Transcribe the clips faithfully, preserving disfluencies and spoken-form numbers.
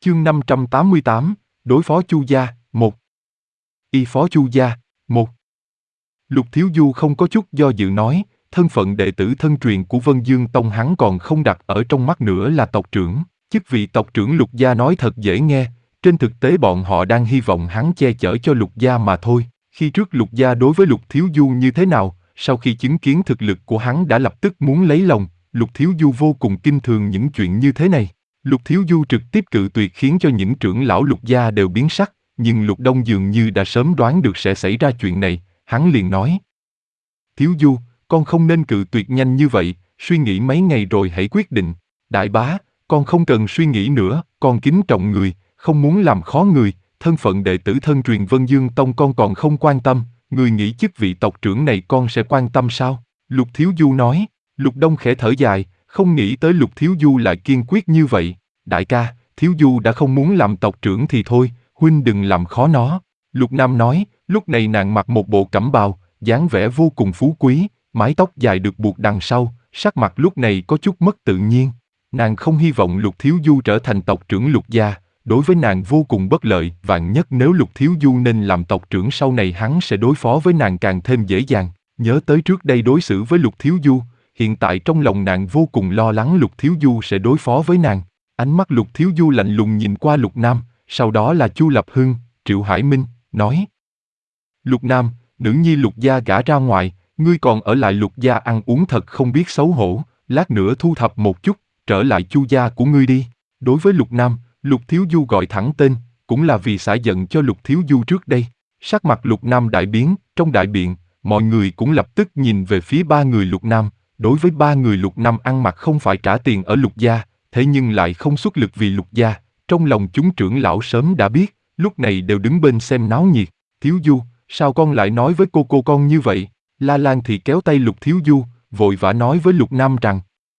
Chương năm trăm tám mươi tám, đối phó Chu gia, một. Y phó Chu gia, một. Lục Thiếu Du không có chút do dự nói, thân phận đệ tử thân truyền của Vân Dương Tông hắn còn không đặt ở trong mắt nữa là tộc trưởng. Chức vị tộc trưởng Lục gia nói thật dễ nghe, trên thực tế bọn họ đang hy vọng hắn che chở cho Lục gia mà thôi. Khi trước Lục gia đối với Lục Thiếu Du như thế nào, sau khi chứng kiến thực lực của hắn đã lập tức muốn lấy lòng. Lục Thiếu Du vô cùng kinh thường những chuyện như thế này. Lục Thiếu Du trực tiếp cự tuyệt khiến cho những trưởng lão Lục gia đều biến sắc, nhưng Lục Đông dường như đã sớm đoán được sẽ xảy ra chuyện này, hắn liền nói. Thiếu Du, con không nên cự tuyệt nhanh như vậy, suy nghĩ mấy ngày rồi hãy quyết định. Đại bá, con không cần suy nghĩ nữa, con kính trọng người, không muốn làm khó người, thân phận đệ tử thân truyền Vân Dương Tông con còn không quan tâm, người nghĩ chức vị tộc trưởng này con sẽ quan tâm sao? Lục Thiếu Du nói. Lục Đông khẽ thở dài, không nghĩ tới Lục Thiếu Du lại kiên quyết như vậy. Đại ca, Thiếu Du đã không muốn làm tộc trưởng thì thôi, huynh đừng làm khó nó. Lục Nam nói, lúc này nàng mặc một bộ cẩm bào, dáng vẻ vô cùng phú quý, mái tóc dài được buộc đằng sau, sắc mặt lúc này có chút mất tự nhiên. Nàng không hy vọng Lục Thiếu Du trở thành tộc trưởng Lục gia, đối với nàng vô cùng bất lợi, vạn nhất nếu Lục Thiếu Du nên làm tộc trưởng sau này hắn sẽ đối phó với nàng càng thêm dễ dàng. Nhớ tới trước đây đối xử với Lục Thiếu Du, hiện tại trong lòng nàng vô cùng lo lắng Lục Thiếu Du sẽ đối phó với nàng. Ánh mắt Lục Thiếu Du lạnh lùng nhìn qua Lục Nam, sau đó là Chu Lập Hưng, Triệu Hải Minh, nói. Lục Nam, nữ nhi Lục gia gả ra ngoài, ngươi còn ở lại Lục gia ăn uống thật không biết xấu hổ, lát nữa thu thập một chút, trở lại Chu gia của ngươi đi. Đối với Lục Nam, Lục Thiếu Du gọi thẳng tên, cũng là vì xả giận cho Lục Thiếu Du trước đây. Sắc mặt Lục Nam đại biến, trong đại biện, mọi người cũng lập tức nhìn về phía ba người Lục Nam. Đối với ba người Lục Nam ăn mặc không phải trả tiền ở Lục gia, thế nhưng lại không xuất lực vì Lục gia, trong lòng chúng trưởng lão sớm đã biết, lúc này đều đứng bên xem náo nhiệt. Thiếu Du, sao con lại nói với cô cô con như vậy? La Lan thì kéo tay Lục Thiếu Du, vội vã nói với Lục Nam rằng.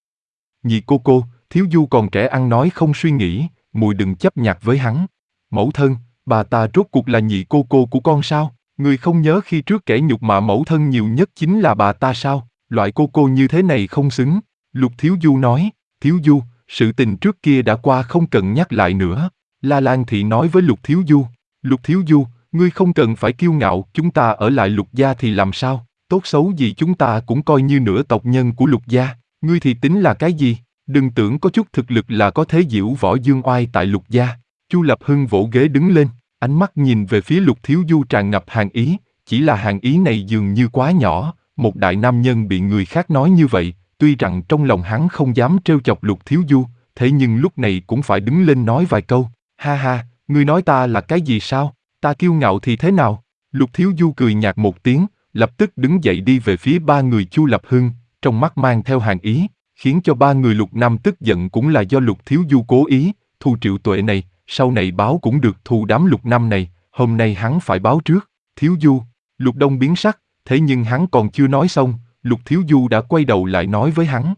Nhị cô cô, Thiếu Du còn trẻ ăn nói không suy nghĩ, muội đừng chấp nhặt với hắn. Mẫu thân, bà ta rốt cuộc là nhị cô cô của con sao? Người không nhớ khi trước kẻ nhục mạ mẫu thân nhiều nhất chính là bà ta sao? Loại cô cô như thế này không xứng. Lục Thiếu Du nói, Thiếu Du, sự tình trước kia đã qua không cần nhắc lại nữa. La Lan Thị nói với Lục Thiếu Du, Lục Thiếu Du, ngươi không cần phải kiêu ngạo, chúng ta ở lại Lục gia thì làm sao? Tốt xấu gì chúng ta cũng coi như nửa tộc nhân của Lục gia, ngươi thì tính là cái gì? Đừng tưởng có chút thực lực là có thể diễu võ dương oai tại Lục gia. Chu Lập Hưng vỗ ghế đứng lên, ánh mắt nhìn về phía Lục Thiếu Du tràn ngập hàn ý, chỉ là hàn ý này dường như quá nhỏ. Một đại nam nhân bị người khác nói như vậy, tuy rằng trong lòng hắn không dám trêu chọc Lục Thiếu Du, thế nhưng lúc này cũng phải đứng lên nói vài câu. Ha ha, ngươi nói ta là cái gì sao? Ta kiêu ngạo thì thế nào? Lục Thiếu Du cười nhạt một tiếng, lập tức đứng dậy đi về phía ba người Chu Lập Hưng, trong mắt mang theo hàn ý, khiến cho ba người Lục Nam tức giận cũng là do Lục Thiếu Du cố ý. Thu Triệu Tuệ này, sau này báo cũng được, thù đám Lục Nam này, hôm nay hắn phải báo trước. Thiếu Du, Lục Đông biến sắc. Thế nhưng hắn còn chưa nói xong, Lục Thiếu Du đã quay đầu lại nói với hắn.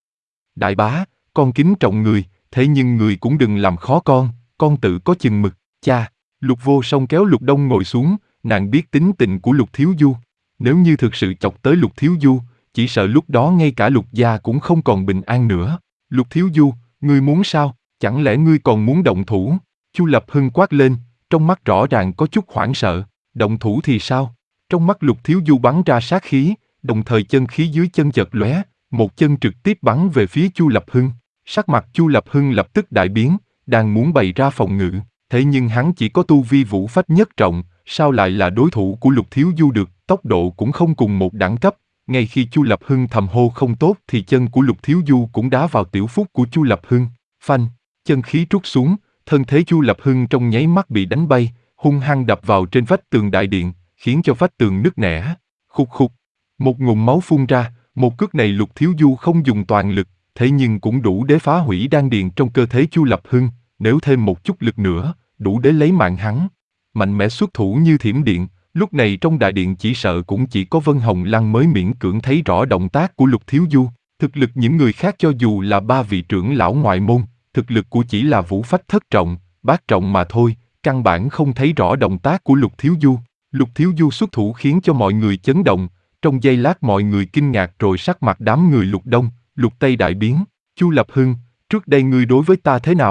Đại bá, con kính trọng người, thế nhưng người cũng đừng làm khó con, con tự có chừng mực. Cha, Lục Vô Song kéo Lục Đông ngồi xuống, nàng biết tính tình của Lục Thiếu Du. Nếu như thực sự chọc tới Lục Thiếu Du, chỉ sợ lúc đó ngay cả Lục gia cũng không còn bình an nữa. Lục Thiếu Du, ngươi muốn sao? Chẳng lẽ ngươi còn muốn động thủ? Chu Lập Hưng quát lên, trong mắt rõ ràng có chút hoảng sợ. Động thủ thì sao? Trong mắt Lục Thiếu Du bắn ra sát khí, đồng thời chân khí dưới chân chợt lóe, một chân trực tiếp bắn về phía Chu Lập Hưng. Sắc mặt Chu Lập Hưng lập tức đại biến, đang muốn bày ra phòng ngự, thế nhưng hắn chỉ có tu vi vũ phách nhất trọng, sao lại là đối thủ của Lục Thiếu Du được? Tốc độ cũng không cùng một đẳng cấp. Ngay khi Chu Lập Hưng thầm hô không tốt thì chân của Lục Thiếu Du cũng đá vào tiểu phúc của Chu Lập Hưng. Phanh, chân khí trút xuống, thân thế Chu Lập Hưng trong nháy mắt bị đánh bay, hung hăng đập vào trên vách tường đại điện, khiến cho vách tường nứt nẻ. Khục khục, một ngụm máu phun ra. Một cước này Lục Thiếu Du không dùng toàn lực, thế nhưng cũng đủ để phá hủy đan điền trong cơ thể Chu Lập Hưng. Nếu thêm một chút lực nữa, đủ để lấy mạng hắn. Mạnh mẽ xuất thủ như thiểm điện. Lúc này trong đại điện chỉ sợ cũng chỉ có Vân Hồng Lăng mới miễn cưỡng thấy rõ động tác của Lục Thiếu Du. Thực lực những người khác cho dù là ba vị trưởng lão ngoại môn, thực lực của chỉ là vũ phách thất trọng, bát trọng mà thôi, căn bản không thấy rõ động tác của Lục Thiếu Du. Lục Thiếu Du xuất thủ khiến cho mọi người chấn động, trong giây lát mọi người kinh ngạc rồi sắc mặt đám người Lục Đông, Lục Tây đại biến. Chu Lập Hưng, trước đây ngươi đối với ta thế nào,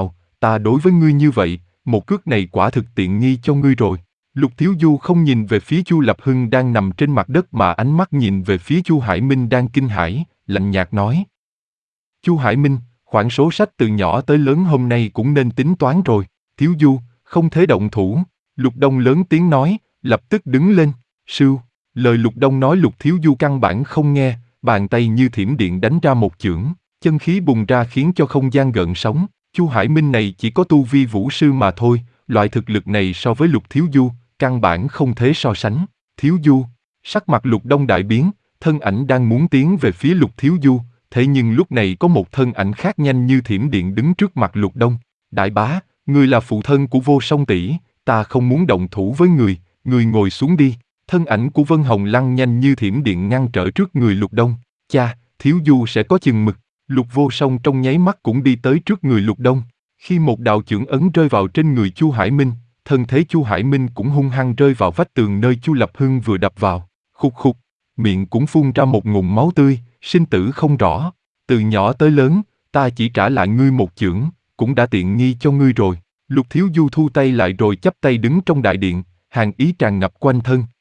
ta đối với ngươi như vậy, một cước này quả thực tiện nghi cho ngươi rồi. Lục Thiếu Du không nhìn về phía Chu Lập Hưng đang nằm trên mặt đất mà ánh mắt nhìn về phía Chu Hải Minh đang kinh hãi, lạnh nhạt nói. Chu Hải Minh, khoản số sách từ nhỏ tới lớn hôm nay cũng nên tính toán rồi. Thiếu Du, không thể động thủ. Lục Đông lớn tiếng nói, lập tức đứng lên. Sưu, lời Lục Đông nói Lục Thiếu Du căn bản không nghe, bàn tay như thiểm điện đánh ra một chưởng, chân khí bùng ra khiến cho không gian gợn sóng. Chu Hải Minh này chỉ có tu vi vũ sư mà thôi, loại thực lực này so với Lục Thiếu Du, căn bản không thể so sánh. Thiếu Du, sắc mặt Lục Đông đại biến, thân ảnh đang muốn tiến về phía Lục Thiếu Du, thế nhưng lúc này có một thân ảnh khác nhanh như thiểm điện đứng trước mặt Lục Đông. Đại bá, người là phụ thân của Vô Song tỷ, ta không muốn động thủ với người, người ngồi xuống đi. Thân ảnh của Vân Hồng Lăng nhanh như thiểm điện ngăn trở trước người Lục Đông. Cha, Thiếu Du sẽ có chừng mực. Lục Vô Song trong nháy mắt cũng đi tới trước người Lục Đông. Khi một đạo chưởng ấn rơi vào trên người Chu Hải Minh, thân thế Chu Hải Minh cũng hung hăng rơi vào vách tường nơi Chu Lập Hưng vừa đập vào. Khục khục, miệng cũng phun ra một ngụm máu tươi, sinh tử không rõ. Từ nhỏ tới lớn, ta chỉ trả lại ngươi một chưởng, cũng đã tiện nghi cho ngươi rồi. Lục Thiếu Du thu tay lại rồi chắp tay đứng trong đại điện, hàn ý tràn ngập quanh thân,